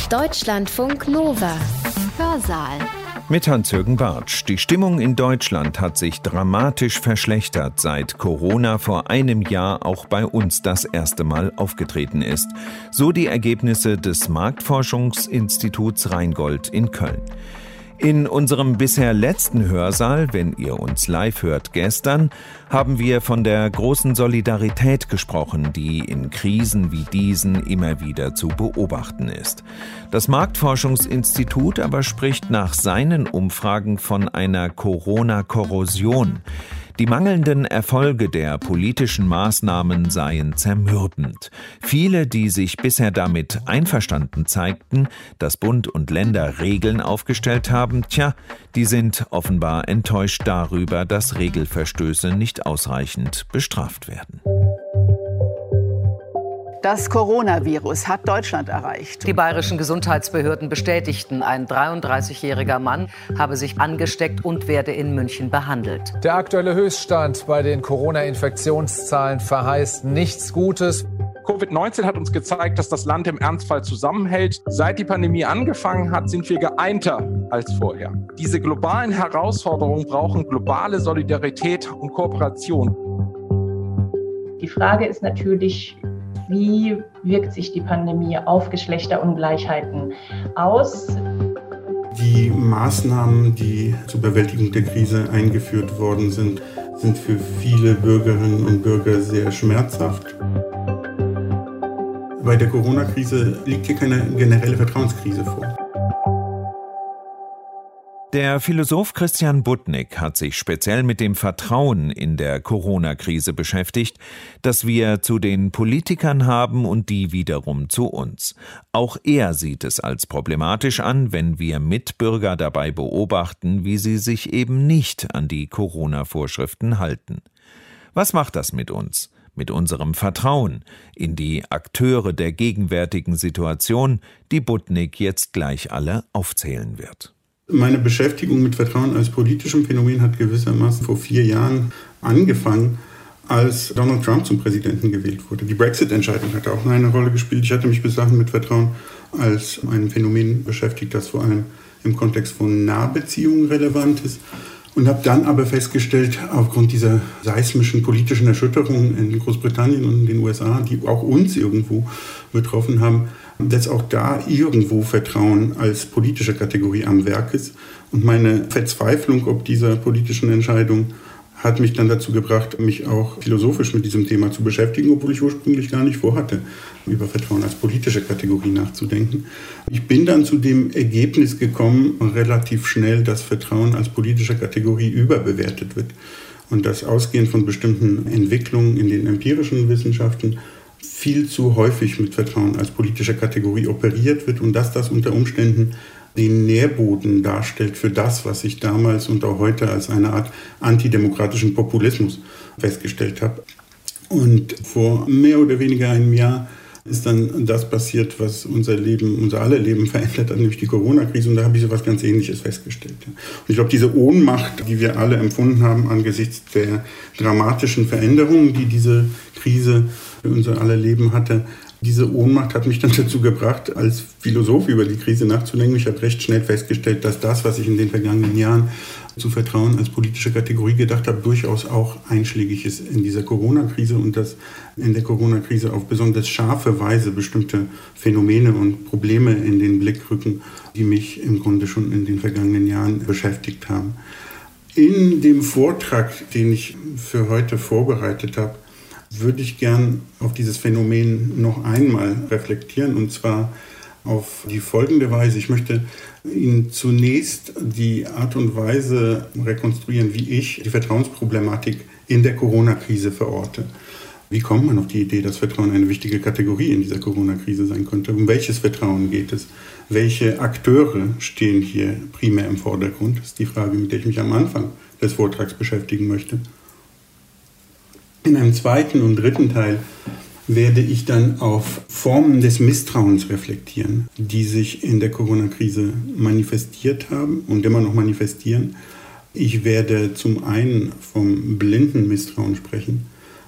Deutschlandfunk Nova. Hörsaal. Mit Hans-Jürgen Bartsch. Die Stimmung in Deutschland hat sich dramatisch verschlechtert, seit Corona vor einem Jahr auch bei uns das erste Mal aufgetreten ist. So die Ergebnisse des Marktforschungsinstituts Rheingold in Köln. In unserem bisher letzten Hörsaal, wenn ihr uns live hört gestern, haben wir von der großen Solidarität gesprochen, die in Krisen wie diesen immer wieder zu beobachten ist. Das Marktforschungsinstitut aber spricht nach seinen Umfragen von einer Corona-Korrosion. Die mangelnden Erfolge der politischen Maßnahmen seien zermürbend. Viele, die sich bisher damit einverstanden zeigten, dass Bund und Länder Regeln aufgestellt haben, die sind offenbar enttäuscht darüber, dass Regelverstöße nicht ausreichend bestraft werden. Das Coronavirus hat Deutschland erreicht. Die bayerischen Gesundheitsbehörden bestätigten, ein 33-jähriger Mann habe sich angesteckt und werde in München behandelt. Der aktuelle Höchststand bei den Corona-Infektionszahlen verheißt nichts Gutes. Covid-19 hat uns gezeigt, dass das Land im Ernstfall zusammenhält. Seit die Pandemie angefangen hat, sind wir geeinter als vorher. Diese globalen Herausforderungen brauchen globale Solidarität und Kooperation. Die Frage ist natürlich, wie wirkt sich die Pandemie auf Geschlechterungleichheiten aus? Die Maßnahmen, die zur Bewältigung der Krise eingeführt worden sind, sind für viele Bürgerinnen und Bürger sehr schmerzhaft. Bei der Corona-Krise liegt hier keine generelle Vertrauenskrise vor. Der Philosoph Christian Budnik hat sich speziell mit dem Vertrauen in der Corona-Krise beschäftigt, das wir zu den Politikern haben und die wiederum zu uns. Auch er sieht es als problematisch an, wenn wir Mitbürger dabei beobachten, wie sie sich eben nicht an die Corona-Vorschriften halten. Was macht das mit uns? Mit unserem Vertrauen in die Akteure der gegenwärtigen Situation, die Budnik jetzt gleich alle aufzählen wird. Meine Beschäftigung mit Vertrauen als politischem Phänomen hat gewissermaßen vor 4 Jahren angefangen, als Donald Trump zum Präsidenten gewählt wurde. Die Brexit-Entscheidung hat auch eine Rolle gespielt. Ich hatte mich bis dahin mit Vertrauen als ein Phänomen beschäftigt, das vor allem im Kontext von Nahbeziehungen relevant ist. Und habe dann aber festgestellt, aufgrund dieser seismischen politischen Erschütterungen in Großbritannien und in den USA, die auch uns irgendwo betroffen haben, dass auch da irgendwo Vertrauen als politische Kategorie am Werk ist. Und meine Verzweiflung ob dieser politischen Entscheidung hat mich dann dazu gebracht, mich auch philosophisch mit diesem Thema zu beschäftigen, obwohl ich ursprünglich gar nicht vorhatte, über Vertrauen als politische Kategorie nachzudenken. Ich bin dann zu dem Ergebnis gekommen, relativ schnell, dass Vertrauen als politische Kategorie überbewertet wird und dass ausgehend von bestimmten Entwicklungen in den empirischen Wissenschaften viel zu häufig mit Vertrauen als politische Kategorie operiert wird und dass das unter Umständen den Nährboden darstellt für das, was ich damals und auch heute als eine Art antidemokratischen Populismus festgestellt habe. Und vor mehr oder weniger einem Jahr ist dann das passiert, was unser aller Leben verändert hat, nämlich die Corona-Krise. Und da habe ich so etwas ganz Ähnliches festgestellt. Und ich glaube, diese Ohnmacht, die wir alle empfunden haben angesichts der dramatischen Veränderungen, die diese Krise für unser aller Leben hatte, diese Ohnmacht hat mich dann dazu gebracht, als Philosoph über die Krise nachzudenken. Ich habe recht schnell festgestellt, dass das, was ich in den vergangenen Jahren zu Vertrauen als politische Kategorie gedacht habe, durchaus auch einschlägig ist in dieser Corona-Krise und dass in der Corona-Krise auf besonders scharfe Weise bestimmte Phänomene und Probleme in den Blick rücken, die mich im Grunde schon in den vergangenen Jahren beschäftigt haben. In dem Vortrag, den ich für heute vorbereitet habe, würde ich gern auf dieses Phänomen noch einmal reflektieren, und zwar auf die folgende Weise. Ich möchte Ihnen zunächst die Art und Weise rekonstruieren, wie ich die Vertrauensproblematik in der Corona-Krise verorte. Wie kommt man auf die Idee, dass Vertrauen eine wichtige Kategorie in dieser Corona-Krise sein könnte? Um welches Vertrauen geht es? Welche Akteure stehen hier primär im Vordergrund? Das ist die Frage, mit der ich mich am Anfang des Vortrags beschäftigen möchte. In einem zweiten und dritten Teil werde ich dann auf Formen des Misstrauens reflektieren, die sich in der Corona-Krise manifestiert haben und immer noch manifestieren. Ich werde zum einen vom blinden Misstrauen sprechen,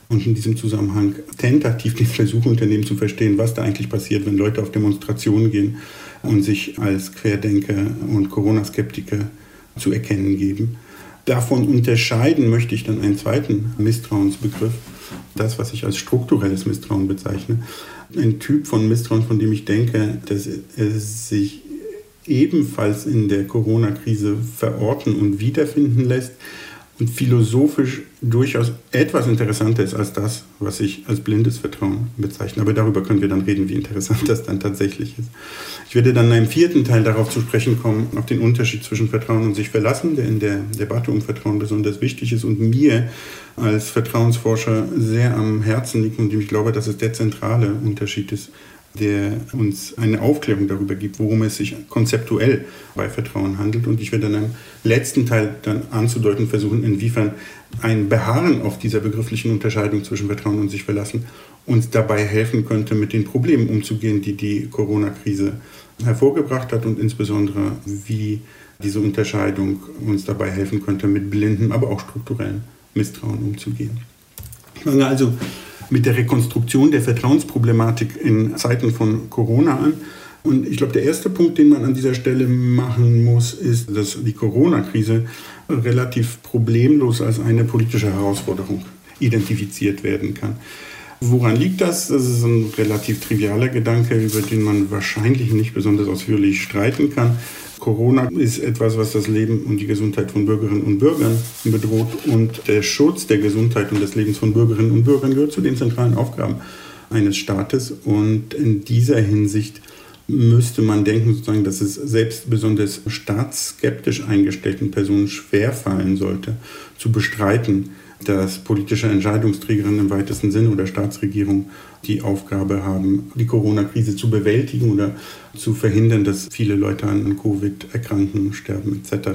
und in diesem Zusammenhang tentativ den Versuch unternehmen zu verstehen, was da eigentlich passiert, wenn Leute auf Demonstrationen gehen und sich als Querdenker und Corona-Skeptiker zu erkennen geben. Davon unterscheiden möchte ich dann einen zweiten Misstrauensbegriff, das, was ich als strukturelles Misstrauen bezeichne. Ein Typ von Misstrauen, von dem ich denke, dass es sich ebenfalls in der Corona-Krise verorten und wiederfinden lässt und philosophisch durchaus etwas interessanter ist als das, was ich als blindes Vertrauen bezeichne. Aber darüber können wir dann reden, wie interessant das dann tatsächlich ist. Ich werde dann in einem vierten Teil darauf zu sprechen kommen, auf den Unterschied zwischen Vertrauen und sich verlassen, der in der Debatte um Vertrauen besonders wichtig ist und mir als Vertrauensforscher sehr am Herzen liegt und ich glaube, dass es der zentrale Unterschied ist, der uns eine Aufklärung darüber gibt, worum es sich konzeptuell bei Vertrauen handelt. Und ich werde dann im letzten Teil dann anzudeuten versuchen, inwiefern ein Beharren auf dieser begrifflichen Unterscheidung zwischen Vertrauen und sich verlassen uns dabei helfen könnte, mit den Problemen umzugehen, die die Corona-Krise hervorgebracht hat und insbesondere, wie diese Unterscheidung uns dabei helfen könnte, mit blindem, aber auch strukturellem Misstrauen umzugehen. Ich fange also mit der Rekonstruktion der Vertrauensproblematik in Zeiten von Corona an. Und ich glaube, der erste Punkt, den man an dieser Stelle machen muss, ist, dass die Corona-Krise relativ problemlos als eine politische Herausforderung identifiziert werden kann. Woran liegt das? Das ist ein relativ trivialer Gedanke, über den man wahrscheinlich nicht besonders ausführlich streiten kann. Corona ist etwas, was das Leben und die Gesundheit von Bürgerinnen und Bürgern bedroht. Und der Schutz der Gesundheit und des Lebens von Bürgerinnen und Bürgern gehört zu den zentralen Aufgaben eines Staates. Und in dieser Hinsicht müsste man denken, sozusagen, dass es selbst besonders staatsskeptisch eingestellten Personen schwerfallen sollte, zu bestreiten, dass politische Entscheidungsträgerinnen im weitesten Sinne oder Staatsregierung die Aufgabe haben, die Corona-Krise zu bewältigen oder zu verhindern, dass viele Leute an Covid erkranken, sterben etc.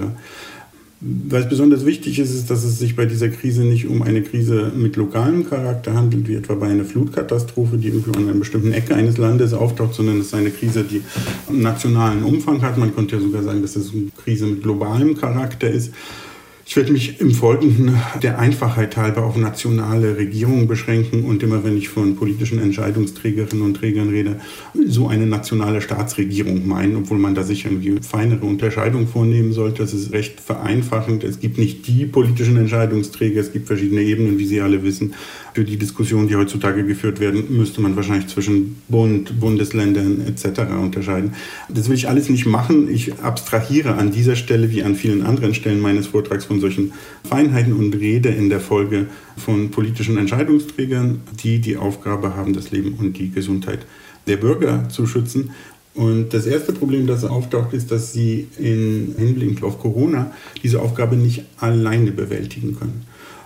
Was besonders wichtig ist, ist, dass es sich bei dieser Krise nicht um eine Krise mit lokalem Charakter handelt, wie etwa bei einer Flutkatastrophe, die irgendwo an einer bestimmten Ecke eines Landes auftaucht, sondern es ist eine Krise, die einen nationalen Umfang hat. Man könnte ja sogar sagen, dass es eine Krise mit globalem Charakter ist. Ich werde mich im Folgenden der Einfachheit halber auf nationale Regierungen beschränken und immer, wenn ich von politischen Entscheidungsträgerinnen und Trägern rede, so eine nationale Staatsregierung meinen, obwohl man da sicher irgendwie feinere Unterscheidungen vornehmen sollte. Das ist recht vereinfachend. Es gibt nicht die politischen Entscheidungsträger, es gibt verschiedene Ebenen, wie Sie alle wissen. Für die Diskussionen, die heutzutage geführt werden, müsste man wahrscheinlich zwischen Bund, Bundesländern etc. unterscheiden. Das will ich alles nicht machen. Ich abstrahiere an dieser Stelle wie an vielen anderen Stellen meines Vortrags von solchen Feinheiten und rede in der Folge von politischen Entscheidungsträgern, die die Aufgabe haben, das Leben und die Gesundheit der Bürger zu schützen. Und das erste Problem, das auftaucht, ist, dass sie in Hinblick auf Corona diese Aufgabe nicht alleine bewältigen können.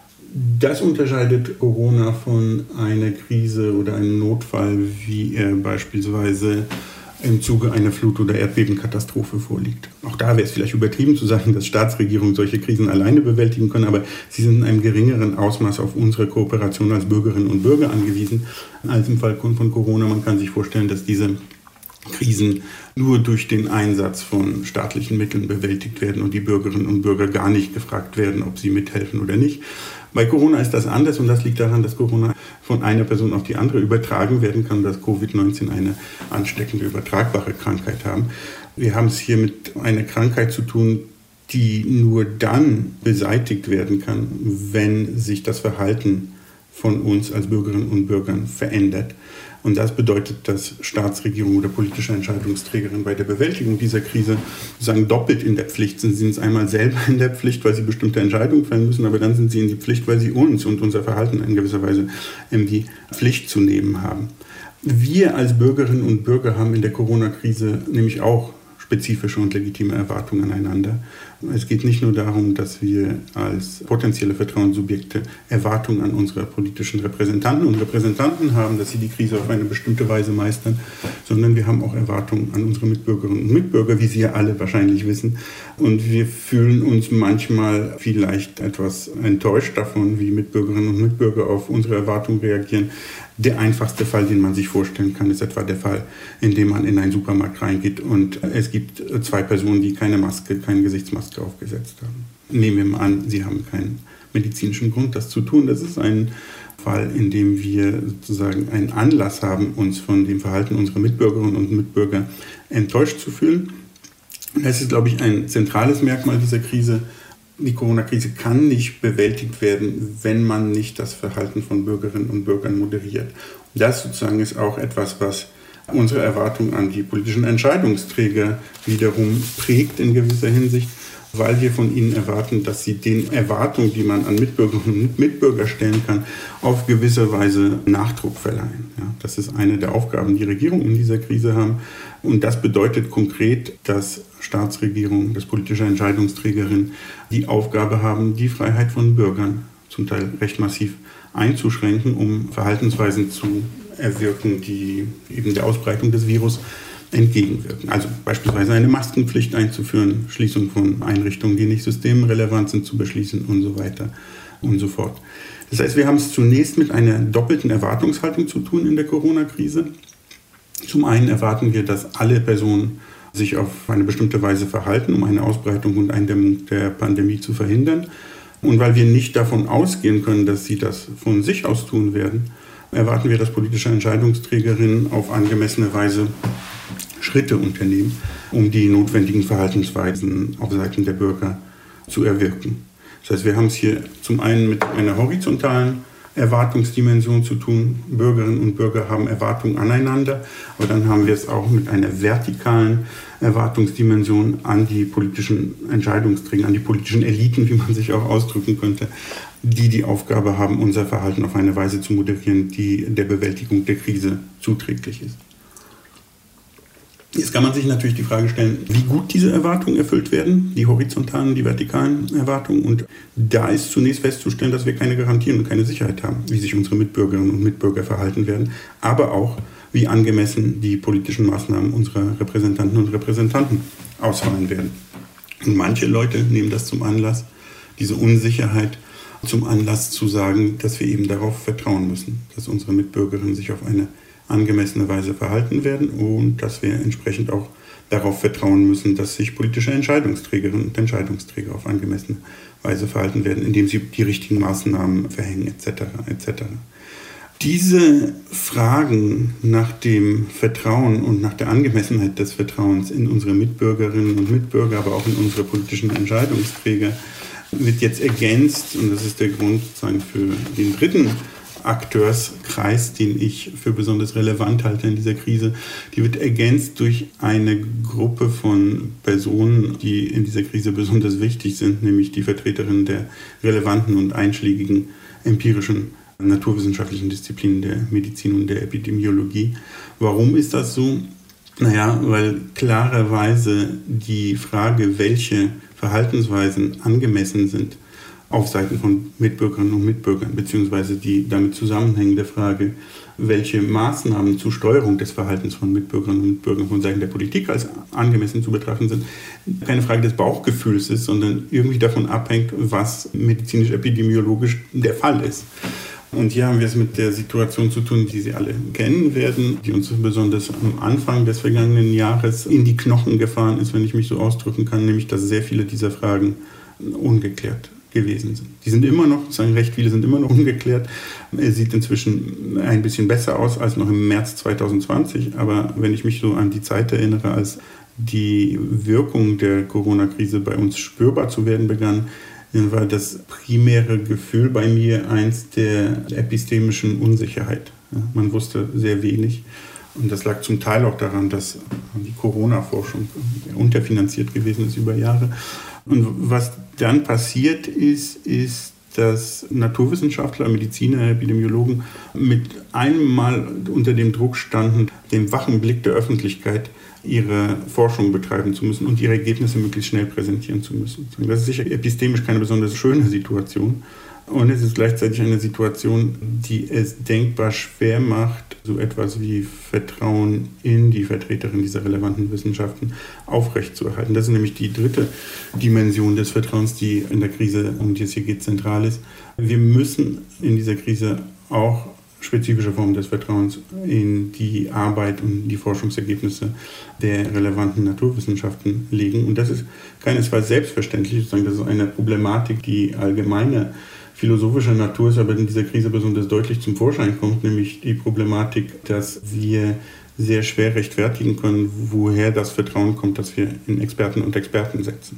Das unterscheidet Corona von einer Krise oder einem Notfall, wie er beispielsweise im Zuge einer Flut- oder Erdbebenkatastrophe vorliegt. Auch da wäre es vielleicht übertrieben zu sagen, dass Staatsregierungen solche Krisen alleine bewältigen können, aber sie sind in einem geringeren Ausmaß auf unsere Kooperation als Bürgerinnen und Bürger angewiesen als im Fall von Corona. Man kann sich vorstellen, dass diese Krisen nur durch den Einsatz von staatlichen Mitteln bewältigt werden und die Bürgerinnen und Bürger gar nicht gefragt werden, ob sie mithelfen oder nicht. Bei Corona ist das anders und das liegt daran, dass Corona von einer Person auf die andere übertragen werden kann, dass Covid-19 eine ansteckende, übertragbare Krankheit haben. Wir haben es hier mit einer Krankheit zu tun, die nur dann beseitigt werden kann, wenn sich das Verhalten von uns als Bürgerinnen und Bürgern verändert. Und das bedeutet, dass Staatsregierung oder politische Entscheidungsträgerinnen bei der Bewältigung dieser Krise sozusagen doppelt in der Pflicht sind. Sie sind einmal selber in der Pflicht, weil sie bestimmte Entscheidungen fällen müssen, aber dann sind sie in die Pflicht, weil sie uns und unser Verhalten in gewisser Weise in die Pflicht zu nehmen haben. Wir als Bürgerinnen und Bürger haben in der Corona-Krise nämlich auch spezifische und legitime Erwartungen aneinander. Es geht nicht nur darum, dass wir als potenzielle Vertrauenssubjekte Erwartungen an unsere politischen Repräsentanten und Repräsentanten haben, dass sie die Krise auf eine bestimmte Weise meistern, sondern wir haben auch Erwartungen an unsere Mitbürgerinnen und Mitbürger, wie Sie ja alle wahrscheinlich wissen. Und wir fühlen uns manchmal vielleicht etwas enttäuscht davon, wie Mitbürgerinnen und Mitbürger auf unsere Erwartungen reagieren. Der einfachste Fall, den man sich vorstellen kann, ist etwa der Fall, in dem man in einen Supermarkt reingeht und es gibt zwei Personen, die keine Gesichtsmaske aufgesetzt haben. Nehmen wir mal an, Sie haben kein medizinischen Grund, das zu tun. Das ist ein Fall, in dem wir sozusagen einen Anlass haben, uns von dem Verhalten unserer Mitbürgerinnen und Mitbürger enttäuscht zu fühlen. Das ist, glaube ich, ein zentrales Merkmal dieser Krise. Die Corona-Krise kann nicht bewältigt werden, wenn man nicht das Verhalten von Bürgerinnen und Bürgern moderiert. Und das sozusagen ist auch etwas, was unsere Erwartungen an die politischen Entscheidungsträger wiederum prägt in gewisser Hinsicht, weil wir von ihnen erwarten, dass sie den Erwartungen, die man an Mitbürgerinnen und Mitbürger stellen kann, auf gewisse Weise Nachdruck verleihen. Ja, das ist eine der Aufgaben, die Regierungen in dieser Krise haben. Und das bedeutet konkret, dass Staatsregierungen, dass politische Entscheidungsträgerinnen die Aufgabe haben, die Freiheit von Bürgern zum Teil recht massiv einzuschränken, um Verhaltensweisen zu erwirken, die eben der Ausbreitung des Virus entgegenwirken. Also beispielsweise eine Maskenpflicht einzuführen, Schließung von Einrichtungen, die nicht systemrelevant sind, zu beschließen und so weiter und so fort. Das heißt, wir haben es zunächst mit einer doppelten Erwartungshaltung zu tun in der Corona-Krise. Zum einen erwarten wir, dass alle Personen sich auf eine bestimmte Weise verhalten, um eine Ausbreitung und Eindämmung der Pandemie zu verhindern. Und weil wir nicht davon ausgehen können, dass sie das von sich aus tun werden, erwarten wir, dass politische Entscheidungsträgerinnen auf angemessene Weise Schritte unternehmen, um die notwendigen Verhaltensweisen auf Seiten der Bürger zu erwirken. Das heißt, wir haben es hier zum einen mit einer horizontalen Erwartungsdimension zu tun. Bürgerinnen und Bürger haben Erwartungen aneinander, aber dann haben wir es auch mit einer vertikalen Erwartungsdimension an die politischen Entscheidungsträger, an die politischen Eliten, wie man sich auch ausdrücken könnte, die Aufgabe haben, unser Verhalten auf eine Weise zu moderieren, die der Bewältigung der Krise zuträglich ist. Jetzt kann man sich natürlich die Frage stellen, wie gut diese Erwartungen erfüllt werden, die horizontalen, die vertikalen Erwartungen. Und da ist zunächst festzustellen, dass wir keine Garantien und keine Sicherheit haben, wie sich unsere Mitbürgerinnen und Mitbürger verhalten werden, aber auch, wie angemessen die politischen Maßnahmen unserer Repräsentanten und Repräsentanten ausfallen werden. Und manche Leute nehmen das zum Anlass, diese Unsicherheit zum Anlass zu sagen, dass wir eben darauf vertrauen müssen, dass unsere Mitbürgerinnen sich auf eine angemessene Weise verhalten werden und dass wir entsprechend auch darauf vertrauen müssen, dass sich politische Entscheidungsträgerinnen und Entscheidungsträger auf angemessene Weise verhalten werden, indem sie die richtigen Maßnahmen verhängen etc. etc. Diese Fragen nach dem Vertrauen und nach der Angemessenheit des Vertrauens in unsere Mitbürgerinnen und Mitbürger, aber auch in unsere politischen Entscheidungsträger, wird jetzt ergänzt, und das ist der Grund sozusagen für den dritten Akteurskreis, den ich für besonders relevant halte in dieser Krise, die wird ergänzt durch eine Gruppe von Personen, die in dieser Krise besonders wichtig sind, nämlich die Vertreterinnen der relevanten und einschlägigen empirischen naturwissenschaftlichen Disziplinen der Medizin und der Epidemiologie. Warum ist das so? Naja, weil klarerweise die Frage, welche Verhaltensweisen angemessen sind, auf Seiten von Mitbürgerinnen und Mitbürgern, beziehungsweise die damit zusammenhängende Frage, welche Maßnahmen zur Steuerung des Verhaltens von Mitbürgerinnen und Mitbürgern von Seiten der Politik als angemessen zu betrachten sind, keine Frage des Bauchgefühls ist, sondern irgendwie davon abhängt, was medizinisch-epidemiologisch der Fall ist. Und hier haben wir es mit der Situation zu tun, die Sie alle kennen werden, die uns besonders am Anfang des vergangenen Jahres in die Knochen gefahren ist, wenn ich mich so ausdrücken kann, nämlich dass sehr viele dieser Fragen ungeklärt gewesen sind. Die sind immer noch, recht viele sind immer noch ungeklärt. Es sieht inzwischen ein bisschen besser aus als noch im März 2020. Aber wenn ich mich so an die Zeit erinnere, als die Wirkung der Corona-Krise bei uns spürbar zu werden begann, dann war das primäre Gefühl bei mir eins der epistemischen Unsicherheit. Ja, man wusste sehr wenig. Und das lag zum Teil auch daran, dass die Corona-Forschung unterfinanziert gewesen ist über Jahre. Und was dann passiert ist, dass Naturwissenschaftler, Mediziner, Epidemiologen mit einem Mal unter dem Druck standen, dem wachen Blick der Öffentlichkeit ihre Forschung betreiben zu müssen und ihre Ergebnisse möglichst schnell präsentieren zu müssen. Das ist sicher epistemisch keine besonders schöne Situation. Und es ist gleichzeitig eine Situation, die es denkbar schwer macht, so etwas wie Vertrauen in die Vertreterin dieser relevanten Wissenschaften aufrechtzuerhalten. Das ist nämlich die dritte Dimension des Vertrauens, die in der Krise, um die es hier geht, zentral ist. Wir müssen in dieser Krise auch spezifische Formen des Vertrauens in die Arbeit und die Forschungsergebnisse der relevanten Naturwissenschaften legen. Und das ist keinesfalls selbstverständlich, das ist eine Problematik, die allgemeine philosophischer Natur ist, aber in dieser Krise besonders deutlich zum Vorschein kommt, nämlich die Problematik, dass wir sehr schwer rechtfertigen können, woher das Vertrauen kommt, das wir in Experten und Experten setzen.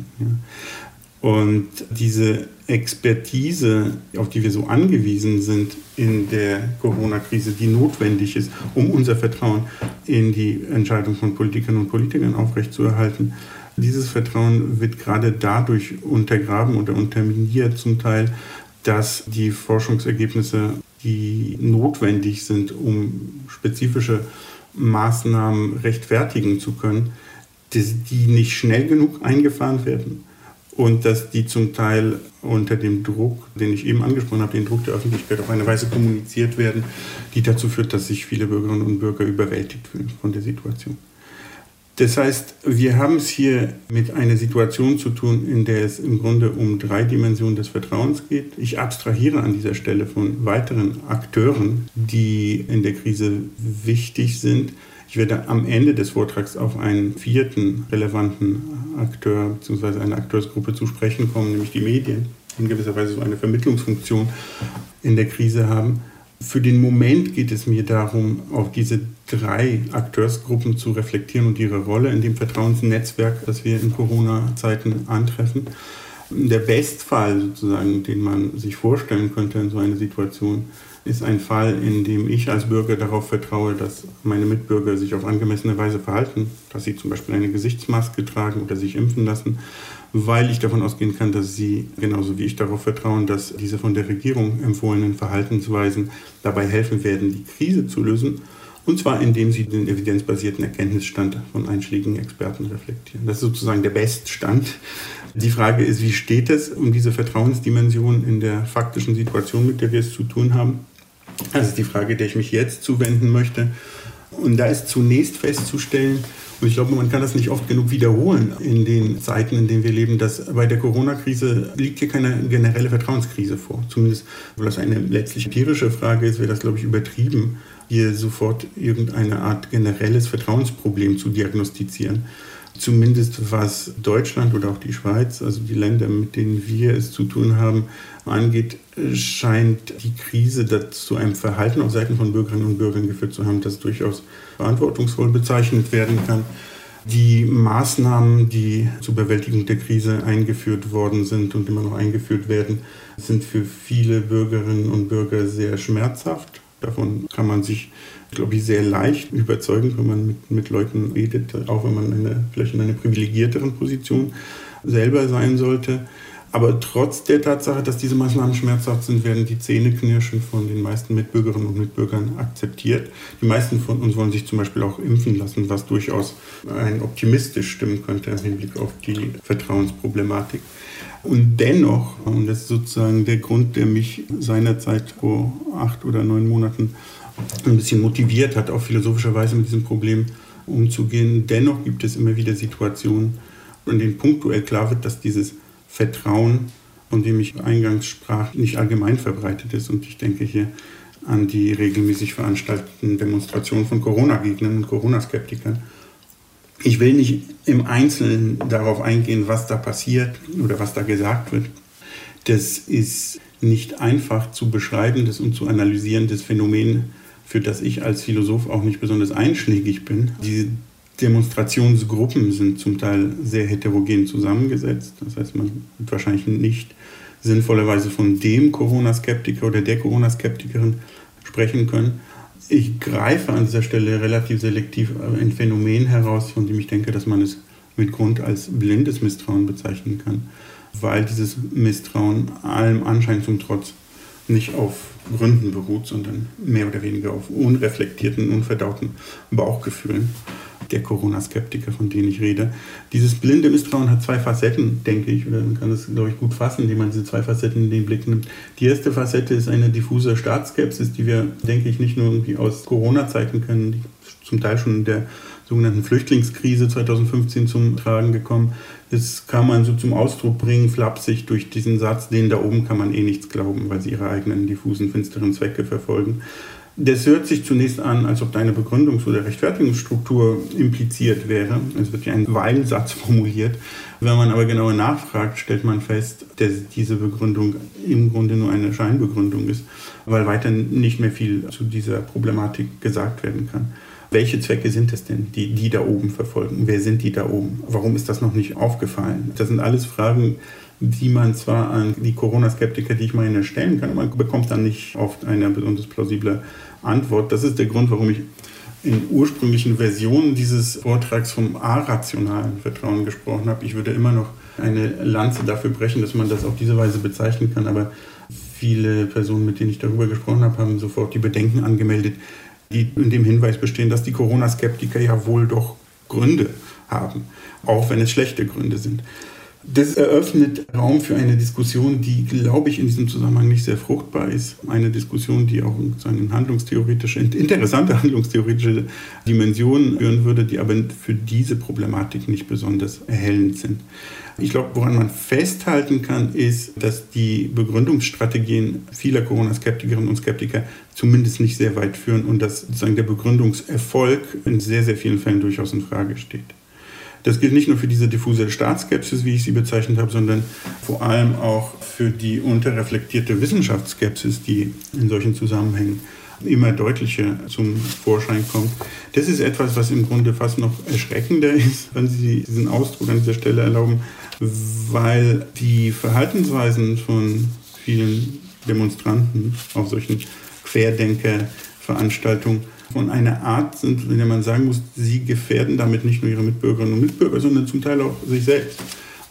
Und diese Expertise, auf die wir so angewiesen sind in der Corona-Krise, die notwendig ist, um unser Vertrauen in die Entscheidung von Politikern und Politikern aufrechtzuerhalten, dieses Vertrauen wird gerade dadurch untergraben oder unterminiert zum Teil, dass die Forschungsergebnisse, die notwendig sind, um spezifische Maßnahmen rechtfertigen zu können, dass die nicht schnell genug eingefahren werden und dass die zum Teil unter dem Druck, den ich eben angesprochen habe, den Druck der Öffentlichkeit auf eine Weise kommuniziert werden, die dazu führt, dass sich viele Bürgerinnen und Bürger überwältigt fühlen von der Situation. Das heißt, wir haben es hier mit einer Situation zu tun, in der es im Grunde um 3 Dimensionen des Vertrauens geht. Ich abstrahiere an dieser Stelle von weiteren Akteuren, die in der Krise wichtig sind. Ich werde am Ende des Vortrags auf einen 4. relevanten Akteur bzw. eine Akteursgruppe zu sprechen kommen, nämlich die Medien, die in gewisser Weise so eine Vermittlungsfunktion in der Krise haben. Für den Moment geht es mir darum, auf diese 3 Akteursgruppen zu reflektieren und ihre Rolle in dem Vertrauensnetzwerk, das wir in Corona-Zeiten antreffen. Der Bestfall sozusagen, den man sich vorstellen könnte in so einer Situation, ist ein Fall, in dem ich als Bürger darauf vertraue, dass meine Mitbürger sich auf angemessene Weise verhalten, dass sie zum Beispiel eine Gesichtsmaske tragen oder sich impfen lassen, weil ich davon ausgehen kann, dass sie, genauso wie ich darauf vertrauen, dass diese von der Regierung empfohlenen Verhaltensweisen dabei helfen werden, die Krise zu lösen, und zwar indem sie den evidenzbasierten Erkenntnisstand von einschlägigen Experten reflektieren. Das ist sozusagen der Beststand. Die Frage ist, wie steht es um diese Vertrauensdimension in der faktischen Situation, mit der wir es zu tun haben? Das ist die Frage, der ich mich jetzt zuwenden möchte. Und da ist zunächst festzustellen, und ich glaube, man kann das nicht oft genug wiederholen in den Zeiten, in denen wir leben, dass bei der Corona-Krise liegt hier keine generelle Vertrauenskrise vor. Zumindest, weil das eine letztlich empirische Frage ist, wäre das, glaube ich, übertrieben, hier sofort irgendeine Art generelles Vertrauensproblem zu diagnostizieren. Zumindest was Deutschland oder auch die Schweiz, also die Länder, mit denen wir es zu tun haben, angeht, scheint die Krise zu einem Verhalten auf Seiten von Bürgerinnen und Bürgern geführt zu haben, das durchaus verantwortungsvoll bezeichnet werden kann. Die Maßnahmen, die zur Bewältigung der Krise eingeführt worden sind und immer noch eingeführt werden, sind für viele Bürgerinnen und Bürger sehr schmerzhaft. Davon kann man sich, glaube ich, sehr leicht überzeugen, wenn man mit Leuten redet, auch wenn man vielleicht in einer privilegierteren Position selber sein sollte. Aber trotz der Tatsache, dass diese Maßnahmen schmerzhaft sind, werden die Zähneknirschen von den meisten Mitbürgerinnen und Mitbürgern akzeptiert. Die meisten von uns wollen sich zum Beispiel auch impfen lassen, was durchaus einen optimistisch stimmen könnte im Hinblick auf die Vertrauensproblematik. Und dennoch, und das ist sozusagen der Grund, der mich seinerzeit vor 8 oder 9 Monaten ein bisschen motiviert hat, auch philosophischerweise mit diesem Problem umzugehen, dennoch gibt es immer wieder Situationen, in denen punktuell klar wird, dass dieses Vertrauen, von dem ich eingangs sprach, nicht allgemein verbreitet ist. Und ich denke hier an die regelmäßig veranstalteten Demonstrationen von Corona-Gegnern und Corona-Skeptikern. Ich will nicht im Einzelnen darauf eingehen, was da passiert oder was da gesagt wird. Das ist nicht einfach zu beschreibendes und zu analysierendes Phänomen, für das ich als Philosoph auch nicht besonders einschlägig bin. Die Demonstrationsgruppen sind zum Teil sehr heterogen zusammengesetzt. Das heißt, man wird wahrscheinlich nicht sinnvollerweise von dem Corona-Skeptiker oder der Corona-Skeptikerin sprechen können. Ich greife an dieser Stelle relativ selektiv ein Phänomen heraus, von dem ich denke, dass man es mit Grund als blindes Misstrauen bezeichnen kann, weil dieses Misstrauen allem Anschein zum Trotz nicht auf Gründen beruht, sondern mehr oder weniger auf unreflektierten, unverdauten Bauchgefühlen der Corona-Skeptiker, von denen ich rede. Dieses blinde Misstrauen hat 2 Facetten, denke ich, oder man kann das, glaube ich, gut fassen, indem man diese 2 Facetten in den Blick nimmt. Die erste Facette ist eine diffuse Staatsskepsis, die wir, denke ich, nicht nur irgendwie aus Corona-Zeiten kennen, die zum Teil schon in der sogenannten Flüchtlingskrise 2015 zum Tragen gekommen. Das kann man so zum Ausdruck bringen, flapsig durch diesen Satz, denen da oben kann man eh nichts glauben, weil sie ihre eigenen diffusen, finsteren Zwecke verfolgen. Das hört sich zunächst an, als ob da eine Begründungs- oder Rechtfertigungsstruktur impliziert wäre. Es wird ja ein Weil-Satz formuliert. Wenn man aber genauer nachfragt, stellt man fest, dass diese Begründung im Grunde nur eine Scheinbegründung ist, weil weiter nicht mehr viel zu dieser Problematik gesagt werden kann. Welche Zwecke sind es denn, die da oben verfolgen? Wer sind die da oben? Warum ist das noch nicht aufgefallen? Das sind alles Fragen, die man zwar an die Corona-Skeptiker, die ich meine, stellen kann, aber man bekommt dann nicht oft eine besonders plausible Antwort. Das ist der Grund, warum ich in ursprünglichen Versionen dieses Vortrags vom arationalen Vertrauen gesprochen habe. Ich würde immer noch eine Lanze dafür brechen, dass man das auf diese Weise bezeichnen kann, aber viele Personen, mit denen ich darüber gesprochen habe, haben sofort die Bedenken angemeldet, die in dem Hinweis bestehen, dass die Corona-Skeptiker ja wohl doch Gründe haben, auch wenn es schlechte Gründe sind. Das eröffnet Raum für eine Diskussion, die, glaube ich, in diesem Zusammenhang nicht sehr fruchtbar ist. Eine Diskussion, die auch eine interessante handlungstheoretische Dimension führen würde, die aber für diese Problematik nicht besonders erhellend sind. Ich glaube, woran man festhalten kann, ist, dass die Begründungsstrategien vieler Corona-Skeptikerinnen und Skeptiker zumindest nicht sehr weit führen und dass sozusagen der Begründungserfolg in sehr, sehr vielen Fällen durchaus in Frage steht. Das gilt nicht nur für diese diffuse Staatsskepsis, wie ich sie bezeichnet habe, sondern vor allem auch für die unterreflektierte Wissenschaftsskepsis, die in solchen Zusammenhängen immer deutlicher zum Vorschein kommt. Das ist etwas, was im Grunde fast noch erschreckender ist, wenn Sie diesen Ausdruck an dieser Stelle erlauben, weil die Verhaltensweisen von vielen Demonstranten auf solchen Querdenker-Veranstaltungen von einer Art sind, in der man sagen muss, sie gefährden damit nicht nur ihre Mitbürgerinnen und Mitbürger, sondern zum Teil auch sich selbst.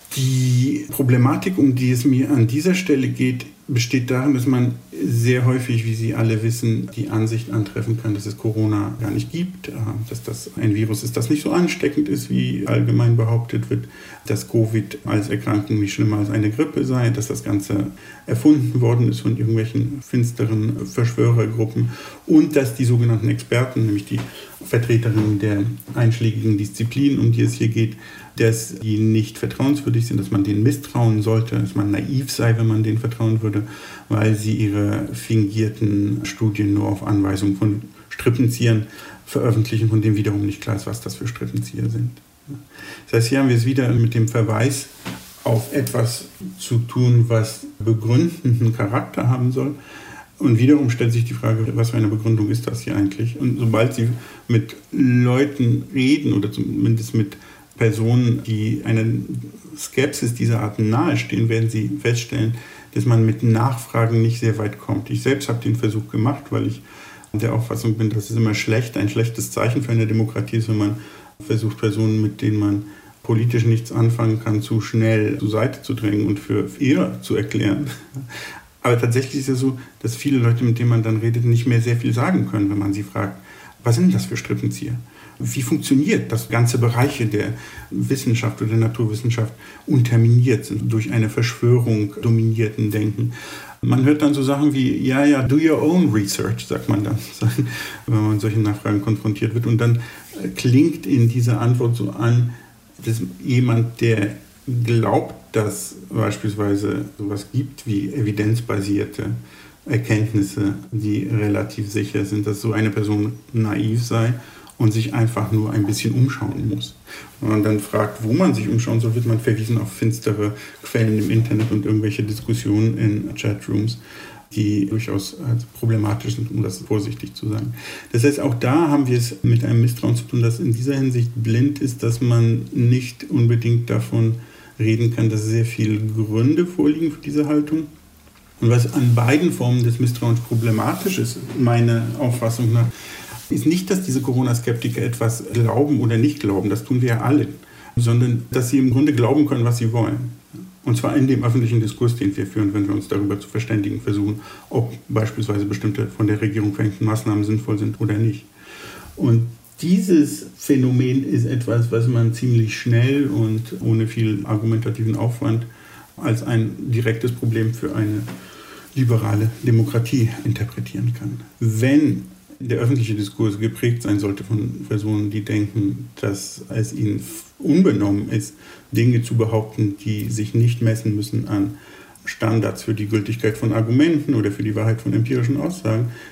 Die Problematik, um die es mir an dieser Stelle geht, besteht darin, dass man sehr häufig, wie Sie alle wissen, die Ansicht antreffen kann, dass es Corona gar nicht gibt, dass das ein Virus ist, das nicht so ansteckend ist, wie allgemein behauptet wird, dass Covid als Erkrankung nicht schlimmer als eine Grippe sei, dass das Ganze erfunden worden ist von irgendwelchen finsteren Verschwörergruppen und dass die sogenannten Experten, nämlich die Vertreterinnen der einschlägigen Disziplinen, um die es hier geht, dass die nicht vertrauenswürdig sind, dass man denen misstrauen sollte, dass man naiv sei, wenn man denen vertrauen würde, weil sie ihre fingierten Studien nur auf Anweisung von Strippenziehern veröffentlichen, von denen wiederum nicht klar ist, was das für Strippenzieher sind. Das heißt, hier haben wir es wieder mit dem Verweis auf etwas zu tun, was begründenden Charakter haben soll. Und wiederum stellt sich die Frage, was für eine Begründung ist das hier eigentlich? Und sobald Sie mit Leuten reden oder zumindest mit Personen, die einer Skepsis dieser Art nahestehen, werden Sie feststellen, dass man mit Nachfragen nicht sehr weit kommt. Ich selbst habe den Versuch gemacht, weil ich der Auffassung bin, dass es immer ein schlechtes Zeichen für eine Demokratie ist, wenn man versucht, Personen, mit denen man politisch nichts anfangen kann, zu schnell zur Seite zu drängen und für Irre zu erklären. Aber tatsächlich ist es so, dass viele Leute, mit denen man dann redet, nicht mehr sehr viel sagen können, wenn man sie fragt, was sind das für Strippenzieher? Wie funktioniert, dass ganze Bereiche der Wissenschaft oder der Naturwissenschaft unterminiert sind, durch eine Verschwörung dominierten Denken? Man hört dann so Sachen wie, ja, do your own research, sagt man dann, wenn man mit solchen Nachfragen konfrontiert wird. Und dann klingt in dieser Antwort so an, dass jemand, der glaubt, dass beispielsweise sowas gibt wie evidenzbasierte Erkenntnisse, die relativ sicher sind, dass so eine Person naiv sei und sich einfach nur ein bisschen umschauen muss. Wenn man dann fragt, wo man sich umschauen soll, wird man verwiesen auf finstere Quellen im Internet und irgendwelche Diskussionen in Chatrooms, die durchaus problematisch sind, um das vorsichtig zu sagen. Das heißt, auch da haben wir es mit einem Misstrauen zu tun, das in dieser Hinsicht blind ist, dass man nicht unbedingt davon reden kann, dass sehr viele Gründe vorliegen für diese Haltung. Und was an beiden Formen des Misstrauens problematisch ist, meiner Auffassung nach, ist nicht, dass diese Corona-Skeptiker etwas glauben oder nicht glauben, das tun wir ja alle, sondern dass sie im Grunde glauben können, was sie wollen. Und zwar in dem öffentlichen Diskurs, den wir führen, wenn wir uns darüber zu verständigen versuchen, ob beispielsweise bestimmte von der Regierung verhängten Maßnahmen sinnvoll sind oder nicht. Und dieses Phänomen ist etwas, was man ziemlich schnell und ohne viel argumentativen Aufwand als ein direktes Problem für eine liberale Demokratie interpretieren kann. Wenn der öffentliche Diskurs geprägt sein sollte von Personen, die denken, dass es ihnen unbenommen ist, Dinge zu behaupten, die sich nicht messen müssen an Standards für die Gültigkeit von Argumenten oder für die Wahrheit von empirischen Aussagen,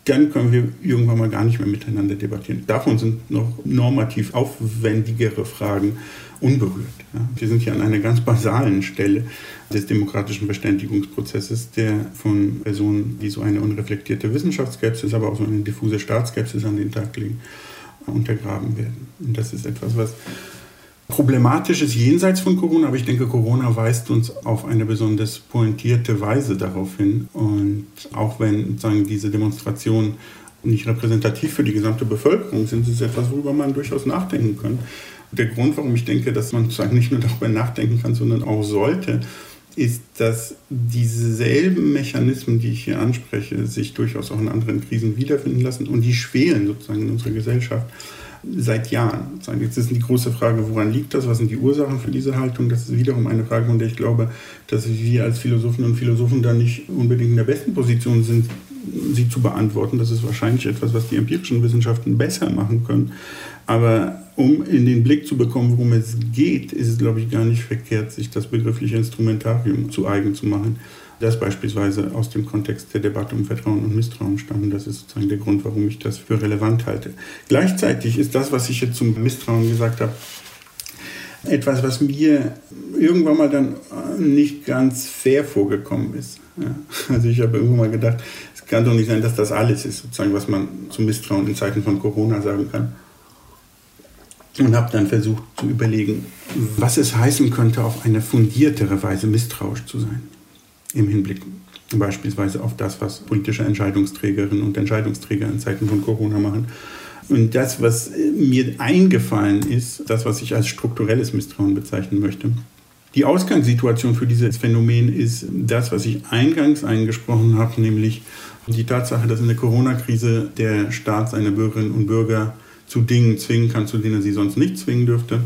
dann können wir irgendwann mal gar nicht mehr miteinander debattieren. Davon sind noch normativ aufwendigere Fragen unberührt. Ja. Wir sind hier an einer ganz basalen Stelle des demokratischen Verständigungsprozesses, der von Personen, die so eine unreflektierte Wissenschaftsskepsis, aber auch so eine diffuse Staatsskepsis an den Tag legen, untergraben werden. Und das ist etwas, was problematisch ist jenseits von Corona, aber ich denke, Corona weist uns auf eine besonders pointierte Weise darauf hin. Und auch wenn sozusagen diese Demonstrationen nicht repräsentativ für die gesamte Bevölkerung sind, ist es etwas, worüber man durchaus nachdenken kann. Der Grund, warum ich denke, dass man sozusagen nicht nur darüber nachdenken kann, sondern auch sollte, ist, dass dieselben Mechanismen, die ich hier anspreche, sich durchaus auch in anderen Krisen wiederfinden lassen und die schwelen sozusagen in unserer Gesellschaft seit Jahren. Jetzt ist die große Frage, woran liegt das? Was sind die Ursachen für diese Haltung? Das ist wiederum eine Frage, von der ich glaube, dass wir als Philosophinnen und Philosophen da nicht unbedingt in der besten Position sind, sie zu beantworten. Das ist wahrscheinlich etwas, was die empirischen Wissenschaften besser machen können. Aber um in den Blick zu bekommen, worum es geht, ist es, glaube ich, gar nicht verkehrt, sich das begriffliche Instrumentarium zu eigen zu machen, das beispielsweise aus dem Kontext der Debatte um Vertrauen und Misstrauen stammt. Das ist sozusagen der Grund, warum ich das für relevant halte. Gleichzeitig ist das, was ich jetzt zum Misstrauen gesagt habe, etwas, was mir irgendwann mal dann nicht ganz fair vorgekommen ist. Ja. Also ich habe irgendwann mal gedacht, es kann doch nicht sein, dass das alles ist, sozusagen, was man zum Misstrauen in Zeiten von Corona sagen kann. Und habe dann versucht zu überlegen, was es heißen könnte, auf eine fundiertere Weise misstrauisch zu sein. Im Hinblick beispielsweise auf das, was politische Entscheidungsträgerinnen und Entscheidungsträger in Zeiten von Corona machen. Und das, was mir eingefallen ist, das, was ich als strukturelles Misstrauen bezeichnen möchte. Die Ausgangssituation für dieses Phänomen ist das, was ich eingangs angesprochen habe, nämlich die Tatsache, dass in der Corona-Krise der Staat seine Bürgerinnen und Bürger zu Dingen zwingen kann, zu denen er sie sonst nicht zwingen dürfte.